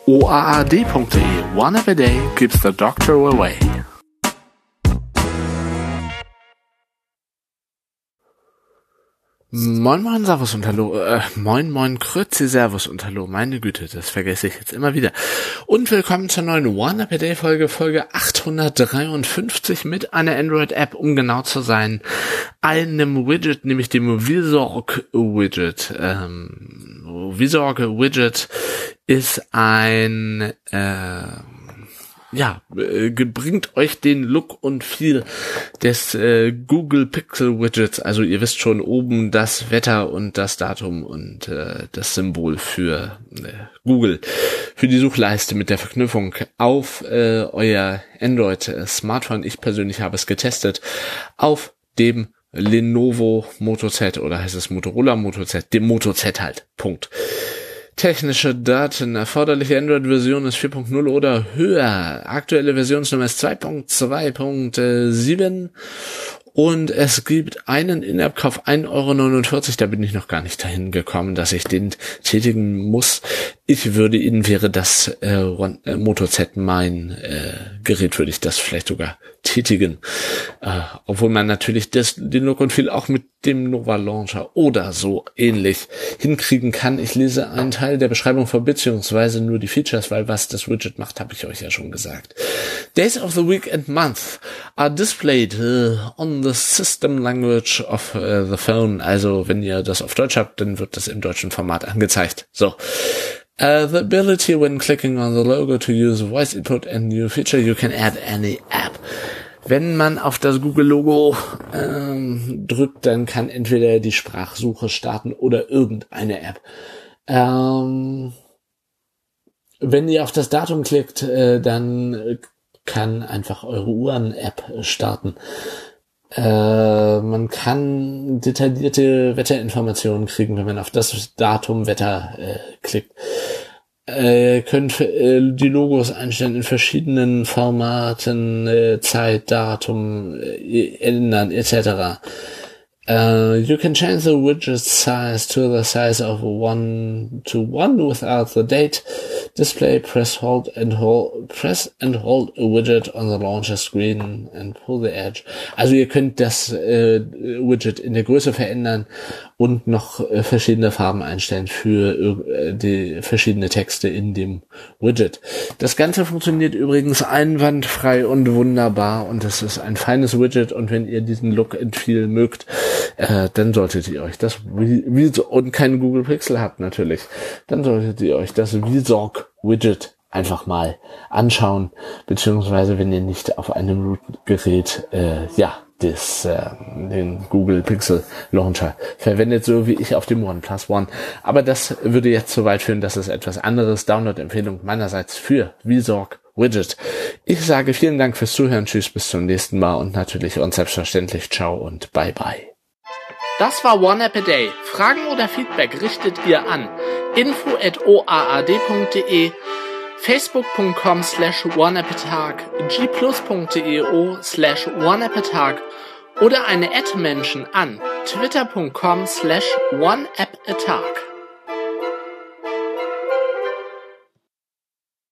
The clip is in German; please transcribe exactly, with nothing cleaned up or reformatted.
o a a d punkt d e. One app a day keeps the doctor away. Moin moin, servus und hallo, äh, moin moin, grüezi, servus und hallo, meine Güte, das vergesse ich jetzt immer wieder. Und willkommen zur neuen One App a Day Folge, Folge achthundertdreiundfünfzig mit einer Android-App, um genau zu sein, einem Widget, nämlich dem Visorg-Widget. Ähm, Visorg-Widget ist ein, äh, ja, äh, bringt euch den Look und Feel des äh, Google Pixel Widgets. Also ihr wisst schon, oben das Wetter und das Datum und äh, das Symbol für äh, Google, für die Suchleiste mit der Verknüpfung auf äh, euer Android-Smartphone. Ich persönlich habe es getestet auf dem Lenovo Moto Z, oder heißt es Motorola Moto Z, dem Moto Z halt, Punkt. Technische Daten. Erforderliche Android-Version ist vier Punkt null oder höher. Aktuelle Versionsnummer ist zwei Punkt zwei Punkt sieben. Und es gibt einen In-App-Kauf ein Euro neunundvierzig. Da bin ich noch gar nicht dahin gekommen, dass ich den tätigen muss. Ich würde Ihnen, wäre das äh, Moto Z mein äh, Gerät, würde ich das vielleicht sogar tätigen. Äh, obwohl man natürlich das, den Look und Feel auch mit dem Nova Launcher oder so ähnlich hinkriegen kann. Ich lese einen Teil der Beschreibung vor, beziehungsweise nur die Features, weil was das Widget macht, habe ich euch ja schon gesagt. Days of the week and month are displayed uh, on the system language of uh, the phone. Also wenn ihr das auf Deutsch habt, dann wird das im deutschen Format angezeigt. So. Uh, the ability when clicking on the logo to use voice input and new feature, you can add any app. Wenn man auf das Google-Logo ähm, drückt, dann kann entweder die Sprachsuche starten oder irgendeine App. Ähm, wenn ihr auf das Datum klickt, äh, dann kann einfach eure Uhren-App starten. Äh, man kann detaillierte Wetterinformationen kriegen, wenn man auf das Datum Wetter äh, klickt. Äh, könnt äh, die Logos einstellen in verschiedenen Formaten, äh, Zeit, Datum, äh, ändern, et cetera. Uh, you can change the widget size to the size of one to one without the date display. Press hold and hold, press and hold a widget on the launcher screen and pull the edge. Also ihr könnt das äh, Widget in der Größe verändern und noch äh, verschiedene Farben einstellen für äh, die verschiedene Texte in dem Widget. Das Ganze funktioniert übrigens einwandfrei und wunderbar und es ist ein feines Widget, und wenn ihr diesen Look and Feel mögt, Äh, dann solltet ihr euch das Visorg und kein Google Pixel habt natürlich, dann solltet ihr euch das Visorg Widget einfach mal anschauen, beziehungsweise wenn ihr nicht auf einem Root-Gerät äh, ja das äh, den Google Pixel Launcher verwendet, so wie ich auf dem OnePlus One. Aber das würde jetzt zu weit führen, das ist etwas anderes. Download-Empfehlung meinerseits für Visorg Widget. Ich sage vielen Dank fürs Zuhören, tschüss, bis zum nächsten Mal und natürlich und selbstverständlich ciao und bye bye. Das war One App a Day. Fragen oder Feedback richtet ihr an info at o a a d punkt d e, facebook punkt com slash oneappatag, g plus punkt d e slash oneappatag oder eine Ad-Menschen an twitter punkt com slash oneappatag.